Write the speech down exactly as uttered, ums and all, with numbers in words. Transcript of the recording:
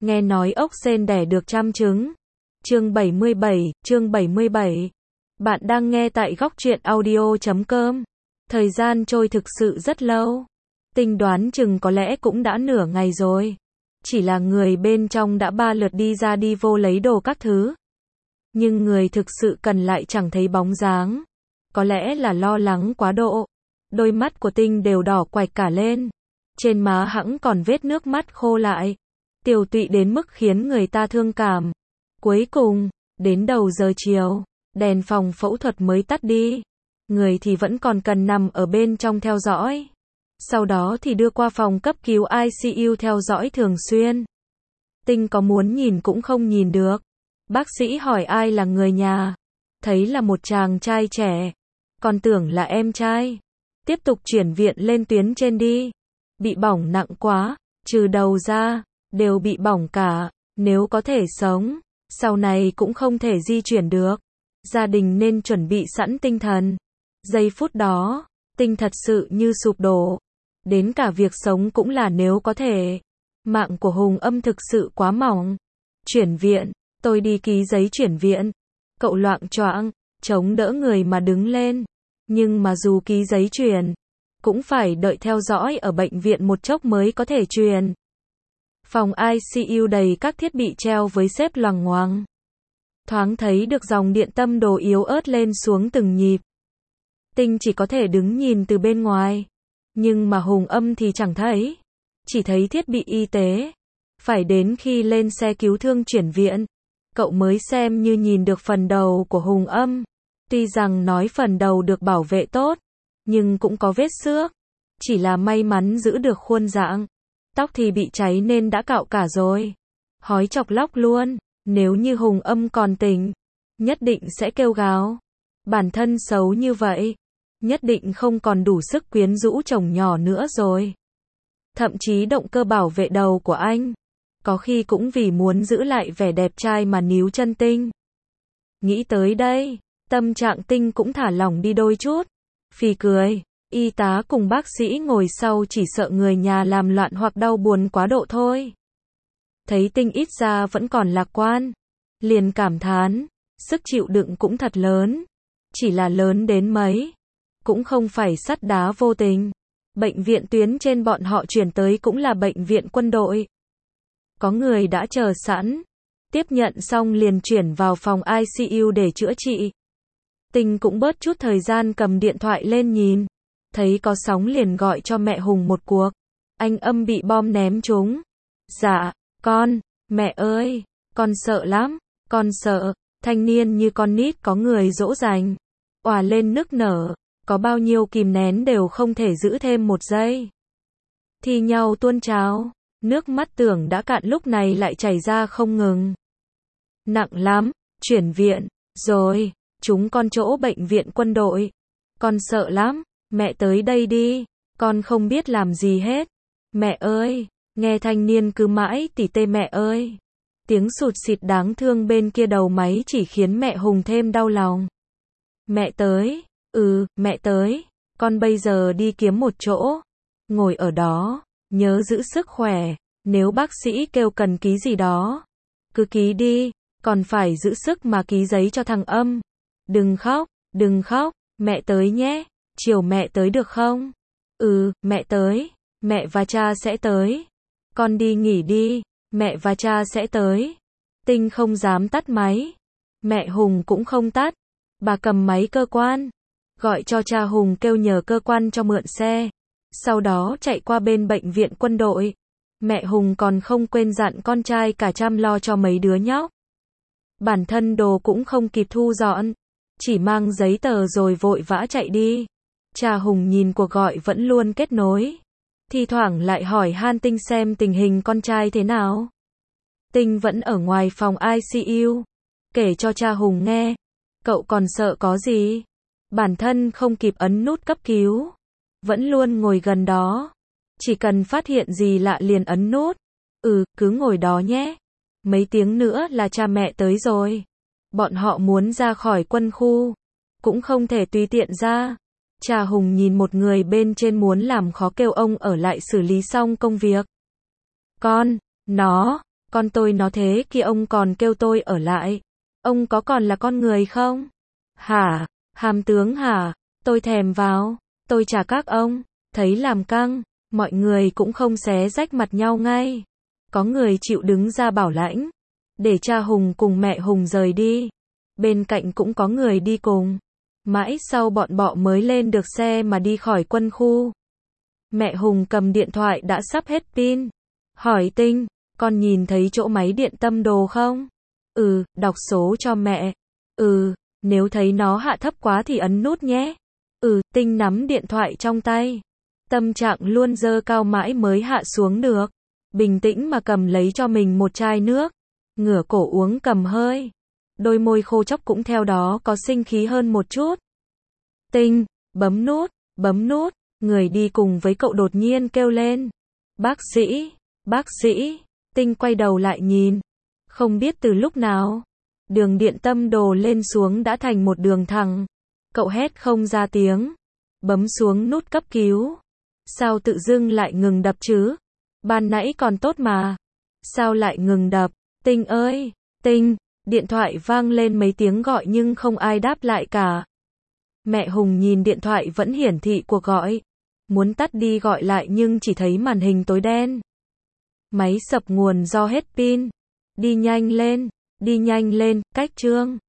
Nghe nói ốc sên đẻ được trăm trứng. Chương bảy mươi bảy, chương bảy mươi bảy. Bạn đang nghe tại góc truyện audio chấm com. Thời gian trôi thực sự rất lâu. Tinh đoán chừng có lẽ cũng đã nửa ngày rồi. Chỉ là người bên trong đã ba lượt đi ra đi vô lấy đồ các thứ. Nhưng người thực sự cần lại chẳng thấy bóng dáng. Có lẽ là lo lắng quá độ. Đôi mắt của Tinh đều đỏ quạch cả lên. Trên má hẵng còn vết nước mắt khô lại. Tiều tụy đến mức khiến người ta thương cảm. Cuối cùng, đến đầu giờ chiều, đèn phòng phẫu thuật mới tắt đi. Người thì vẫn còn cần nằm ở bên trong theo dõi. Sau đó thì đưa qua phòng cấp cứu i xê u theo dõi thường xuyên. Tinh có muốn nhìn cũng không nhìn được. Bác sĩ hỏi ai là người nhà. Thấy là một chàng trai trẻ. Còn tưởng là em trai. Tiếp tục chuyển viện lên tuyến trên đi. Bị bỏng nặng quá, trừ đầu ra, đều bị bỏng cả. Nếu có thể sống, sau này cũng không thể di chuyển được. Gia đình nên chuẩn bị sẵn tinh thần. Giây phút đó, Tinh thật sự như sụp đổ. Đến cả việc sống cũng là nếu có thể. Mạng của Hùng Âm thực sự quá mỏng. Chuyển viện, tôi đi ký giấy chuyển viện. Cậu loạng choạng, chống đỡ người mà đứng lên. Nhưng mà dù ký giấy chuyển, cũng phải đợi theo dõi ở bệnh viện một chốc mới có thể truyền. Phòng i xê u đầy các thiết bị treo với xếp loằng ngoằng. Thoáng thấy được dòng điện tâm đồ yếu ớt lên xuống từng nhịp. Tinh chỉ có thể đứng nhìn từ bên ngoài. Nhưng mà Hùng Âm thì chẳng thấy. Chỉ thấy thiết bị y tế. Phải đến khi lên xe cứu thương chuyển viện, cậu mới xem như nhìn được phần đầu của Hùng Âm. Tuy rằng nói phần đầu được bảo vệ tốt, nhưng cũng có vết xước. Chỉ là may mắn giữ được khuôn dạng. Tóc thì bị cháy nên đã cạo cả rồi. Hói chọc lóc luôn. Nếu như Hùng Âm còn tỉnh, nhất định sẽ kêu gào. Bản thân xấu như vậy, nhất định không còn đủ sức quyến rũ chồng nhỏ nữa rồi. Thậm chí động cơ bảo vệ đầu của anh, có khi cũng vì muốn giữ lại vẻ đẹp trai mà níu chân Tinh. Nghĩ tới đây, tâm trạng Tinh cũng thả lỏng đi đôi chút. Phì cười, y tá cùng bác sĩ ngồi sau chỉ sợ người nhà làm loạn hoặc đau buồn quá độ thôi. Thấy Tinh ít ra vẫn còn lạc quan, liền cảm thán, sức chịu đựng cũng thật lớn. Chỉ là lớn đến mấy, cũng không phải sắt đá vô tình. Bệnh viện tuyến trên bọn họ chuyển tới cũng là bệnh viện quân đội. Có người đã chờ sẵn, tiếp nhận xong liền chuyển vào phòng i xê u để chữa trị. Tinh cũng bớt chút thời gian cầm điện thoại lên nhìn. Thấy có sóng liền gọi cho mẹ Hùng một cuộc. Anh Âm bị bom ném trúng. Dạ, con, mẹ ơi, con sợ lắm, con sợ. Thanh niên như con nít có người dỗ dành. Òa lên nức nở, có bao nhiêu kìm nén đều không thể giữ thêm một giây. Thi nhau tuôn trào, nước mắt tưởng đã cạn lúc này lại chảy ra không ngừng. Nặng lắm, chuyển viện, rồi, chúng con chỗ bệnh viện quân đội. Con sợ lắm, mẹ tới đây đi, con không biết làm gì hết. Mẹ ơi, nghe thanh niên cứ mãi tỉ tê mẹ ơi. Tiếng sụt xịt đáng thương bên kia đầu máy chỉ khiến mẹ Hùng thêm đau lòng. Mẹ tới, ừ, mẹ tới, con bây giờ đi kiếm một chỗ. Ngồi ở đó, nhớ giữ sức khỏe, nếu bác sĩ kêu cần ký gì đó, cứ ký đi, còn phải giữ sức mà ký giấy cho thằng Âm. Đừng khóc, đừng khóc, mẹ tới nhé, chiều mẹ tới được không? Ừ, mẹ tới, mẹ và cha sẽ tới. Con đi nghỉ đi, mẹ và cha sẽ tới. Tinh không dám tắt máy. Mẹ Hùng cũng không tắt. Bà cầm máy cơ quan, gọi cho cha Hùng kêu nhờ cơ quan cho mượn xe. Sau đó chạy qua bên bệnh viện quân đội. Mẹ Hùng còn không quên dặn con trai cả chăm lo cho mấy đứa nhóc. Bản thân đồ cũng không kịp thu dọn, chỉ mang giấy tờ rồi vội vã chạy đi. Cha Hùng nhìn cuộc gọi vẫn luôn kết nối. Thi thoảng lại hỏi han Tinh xem tình hình con trai thế nào. Tinh vẫn ở ngoài phòng i xê u. Kể cho cha Hùng nghe. Cậu còn sợ có gì? Bản thân không kịp ấn nút cấp cứu. Vẫn luôn ngồi gần đó. Chỉ cần phát hiện gì lạ liền ấn nút. Ừ, cứ ngồi đó nhé. Mấy tiếng nữa là cha mẹ tới rồi. Bọn họ muốn ra khỏi quân khu. Cũng không thể tùy tiện ra. Cha Hùng nhìn một người bên trên muốn làm khó kêu ông ở lại xử lý xong công việc. Con, nó, Con tôi nó thế kia ông còn kêu tôi ở lại. Ông có còn là con người không? Hả? Hàm tướng hả? Tôi thèm vào. Tôi trả các ông. Thấy làm căng, mọi người cũng không xé rách mặt nhau ngay. Có người chịu đứng ra bảo lãnh, để cha Hùng cùng mẹ Hùng rời đi. Bên cạnh cũng có người đi cùng. Mãi sau bọn bọ mới lên được xe mà đi khỏi quân khu. Mẹ Hùng cầm điện thoại đã sắp hết pin. Hỏi Tinh, con nhìn thấy chỗ máy điện tâm đồ không? Ừ, đọc số cho mẹ. Ừ, nếu thấy nó hạ thấp quá thì ấn nút nhé. Ừ, Tinh nắm điện thoại trong tay. Tâm trạng luôn dơ cao mãi mới hạ xuống được. Bình tĩnh mà cầm lấy cho mình một chai nước. Ngửa cổ uống cầm hơi. Đôi môi khô chóc cũng theo đó có sinh khí hơn một chút. Tinh, bấm nút, bấm nút. Người đi cùng với cậu đột nhiên kêu lên. Bác sĩ, bác sĩ. Tinh quay đầu lại nhìn. Không biết từ lúc nào, đường điện tâm đồ lên xuống đã thành một đường thẳng. Cậu hét không ra tiếng. Bấm xuống nút cấp cứu. Sao tự dưng lại ngừng đập chứ? Ban nãy còn tốt mà. Sao lại ngừng đập? Tinh ơi, Tinh. Điện thoại vang lên mấy tiếng gọi nhưng không ai đáp lại cả. Mẹ Hùng nhìn điện thoại vẫn hiển thị cuộc gọi. Muốn tắt đi gọi lại nhưng chỉ thấy màn hình tối đen. Máy sập nguồn do hết pin. Đi nhanh lên, đi nhanh lên, cách Trương.